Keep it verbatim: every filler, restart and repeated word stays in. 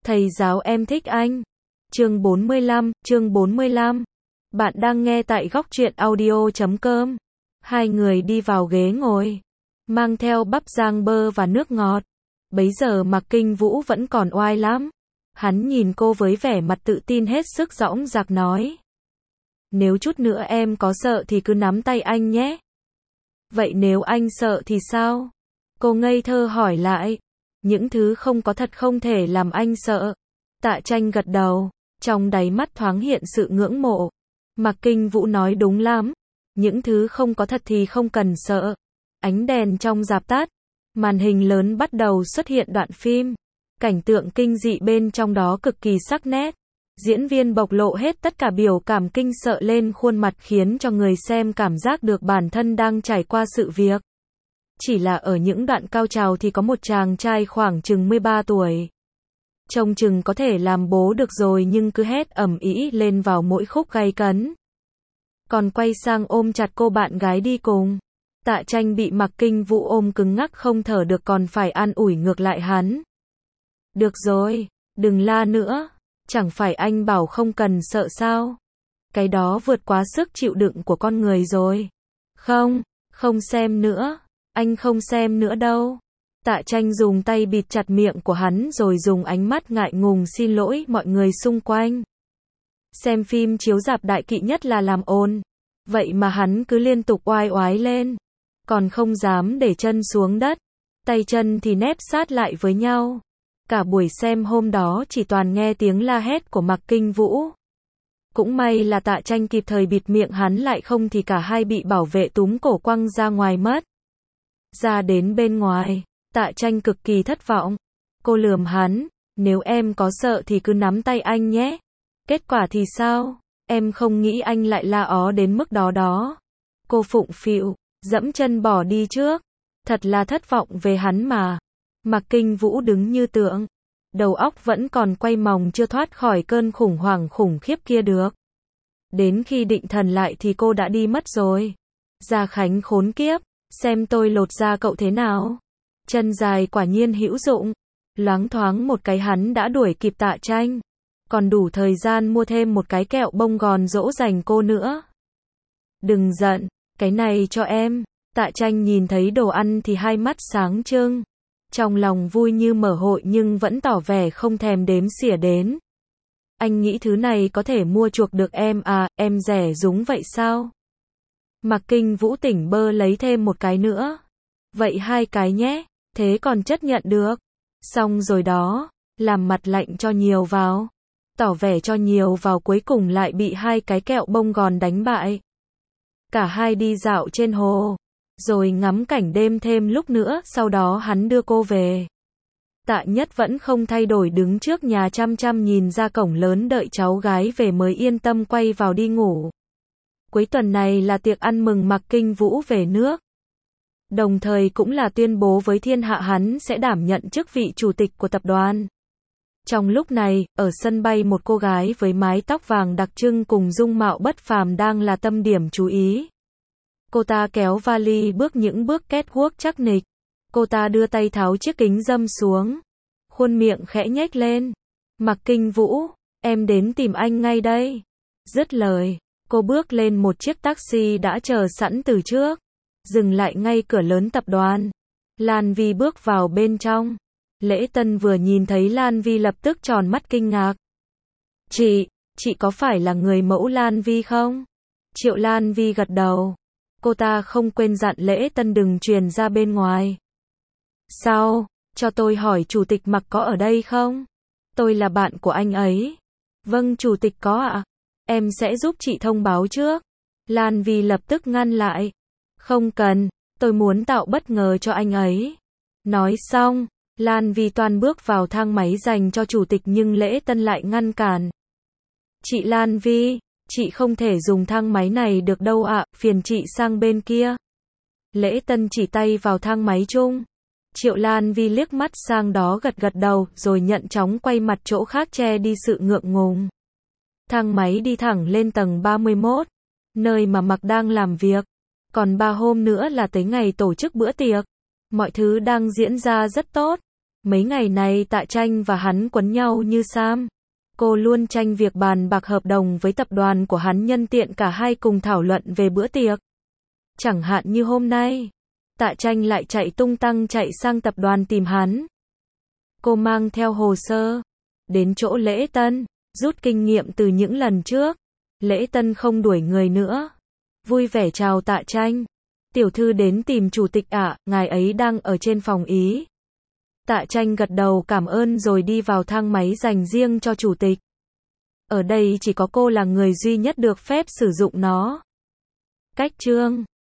Thầy giáo em thích anh. Chương bốn mươi lăm, chương bốn mươi lăm. Bạn đang nghe tại góc truyện audio chấm com. Hai người đi vào ghế ngồi, mang theo bắp rang bơ và nước ngọt. Bấy giờ Mạc Kinh Vũ vẫn còn oai lắm. Hắn nhìn cô với vẻ mặt tự tin hết sức dõng dạc nói. Nếu chút nữa em có sợ thì cứ nắm tay anh nhé. Vậy nếu anh sợ thì sao? Cô ngây thơ hỏi lại. Những thứ không có thật không thể làm anh sợ. Tạ Tranh gật đầu, trong đáy mắt thoáng hiện sự ngưỡng mộ. Mạc Kinh Vũ nói đúng lắm. Những thứ không có thật thì không cần sợ. Ánh đèn trong rạp tắt, màn hình lớn bắt đầu xuất hiện đoạn phim. Cảnh tượng kinh dị bên trong đó cực kỳ sắc nét. Diễn viên bộc lộ hết tất cả biểu cảm kinh sợ lên khuôn mặt khiến cho người xem cảm giác được bản thân đang trải qua sự việc. Chỉ là ở những đoạn cao trào thì có một chàng trai khoảng chừng mười ba tuổi. Trông chừng có thể làm bố được rồi nhưng cứ hét ầm ĩ lên vào mỗi khúc gay cấn. Còn quay sang ôm chặt cô bạn gái đi cùng. Tạ Tranh bị Mạc Kinh Vũ ôm cứng ngắc không thở được còn phải an ủi ngược lại hắn. Được rồi, đừng la nữa. Chẳng phải anh bảo không cần sợ sao? Cái đó vượt quá sức chịu đựng của con người rồi. Không, không xem nữa. Anh không xem nữa đâu. Tạ Tranh dùng tay bịt chặt miệng của hắn rồi dùng ánh mắt ngại ngùng xin lỗi mọi người xung quanh. Xem phim chiếu rạp đại kỵ nhất là làm ồn. Vậy mà hắn cứ liên tục oai oái lên. Còn không dám để chân xuống đất. Tay chân thì nép sát lại với nhau. Cả buổi xem hôm đó chỉ toàn nghe tiếng la hét của Mạc Kinh Vũ. Cũng may là Tạ Tranh kịp thời bịt miệng hắn lại không thì cả hai bị bảo vệ túm cổ quăng ra ngoài mất. Ra đến bên ngoài, Tạ Tranh cực kỳ thất vọng. Cô lườm hắn, nếu em có sợ thì cứ nắm tay anh nhé. Kết quả thì sao? Em không nghĩ anh lại la ó đến mức đó đó. Cô phụng phịu, dẫm chân bỏ đi trước. Thật là thất vọng về hắn mà. Mạc Kinh Vũ đứng như tượng. Đầu óc vẫn còn quay mòng chưa thoát khỏi cơn khủng hoảng khủng khiếp kia được. Đến khi định thần lại thì cô đã đi mất rồi. Gia Khánh khốn kiếp. Xem tôi lột da cậu thế nào. Chân dài quả nhiên hữu dụng. Loáng thoáng một cái hắn đã đuổi kịp Tạ Tranh. Còn đủ thời gian mua thêm một cái kẹo bông gòn dỗ dành cô nữa. Đừng giận, cái này cho em. Tạ Tranh nhìn thấy đồ ăn thì hai mắt sáng trưng. Trong lòng vui như mở hội nhưng vẫn tỏ vẻ không thèm đếm xỉa đến. Anh nghĩ thứ này có thể mua chuộc được em à, em rẻ rúng vậy sao? Mạc Kinh Vũ tỉnh bơ lấy thêm một cái nữa. Vậy hai cái nhé, thế còn chất nhận được. Xong rồi đó, làm mặt lạnh cho nhiều vào. Tỏ vẻ cho nhiều vào cuối cùng lại bị hai cái kẹo bông gòn đánh bại. Cả hai đi dạo trên hồ, rồi ngắm cảnh đêm thêm lúc nữa, sau đó hắn đưa cô về. Tạ Nhất vẫn không thay đổi đứng trước nhà chăm chăm nhìn ra cổng lớn đợi cháu gái về mới yên tâm quay vào đi ngủ. Cuối tuần này là tiệc ăn mừng Mạc Kinh Vũ về nước. Đồng thời cũng là tuyên bố với thiên hạ hắn sẽ đảm nhận chức vị chủ tịch của tập đoàn. Trong lúc này, ở sân bay một cô gái với mái tóc vàng đặc trưng cùng dung mạo bất phàm đang là tâm điểm chú ý. Cô ta kéo vali bước những bước catwalk chắc nịch. Cô ta đưa tay tháo chiếc kính râm xuống. Khuôn miệng khẽ nhếch lên. Mạc Kinh Vũ, em đến tìm anh ngay đây. Dứt lời, cô bước lên một chiếc taxi đã chờ sẵn từ trước. Dừng lại ngay cửa lớn tập đoàn. Lan Vi bước vào bên trong. Lễ Tân vừa nhìn thấy Lan Vi lập tức tròn mắt kinh ngạc. Chị, chị có phải là người mẫu Lan Vi không? Triệu Lan Vi gật đầu. Cô ta không quên dặn Lễ Tân đừng truyền ra bên ngoài. Sao, cho tôi hỏi chủ tịch Mạc có ở đây không? Tôi là bạn của anh ấy. Vâng chủ tịch có ạ. Em sẽ giúp chị thông báo trước. Lan Vi lập tức ngăn lại. Không cần, tôi muốn tạo bất ngờ cho anh ấy. Nói xong, Lan Vi toan bước vào thang máy dành cho chủ tịch nhưng Lễ Tân lại ngăn cản. Chị Lan Vi, chị không thể dùng thang máy này được đâu ạ, phiền chị sang bên kia. Lễ Tân chỉ tay vào thang máy chung. Triệu Lan Vi liếc mắt sang đó gật gật đầu rồi nhận chóng quay mặt chỗ khác che đi sự ngượng ngùng. Thang máy đi thẳng lên tầng ba mươi mốt, nơi mà Mạc đang làm việc. Còn ba hôm nữa là tới ngày tổ chức bữa tiệc. Mọi thứ đang diễn ra rất tốt. Mấy ngày này Tạ Tranh và hắn quấn nhau như sam. Cô luôn tranh việc bàn bạc hợp đồng với tập đoàn của hắn nhân tiện cả hai cùng thảo luận về bữa tiệc. Chẳng hạn như hôm nay, Tạ Tranh lại chạy tung tăng chạy sang tập đoàn tìm hắn. Cô mang theo hồ sơ, đến chỗ lễ tân, rút kinh nghiệm từ những lần trước. Lễ tân không đuổi người nữa. Vui vẻ chào Tạ Tranh. Tiểu thư đến tìm chủ tịch ạ, ngài ấy đang ở trên phòng ý. Tạ Tranh gật đầu cảm ơn rồi đi vào thang máy dành riêng cho chủ tịch. Ở đây chỉ có cô là người duy nhất được phép sử dụng nó. Cách chương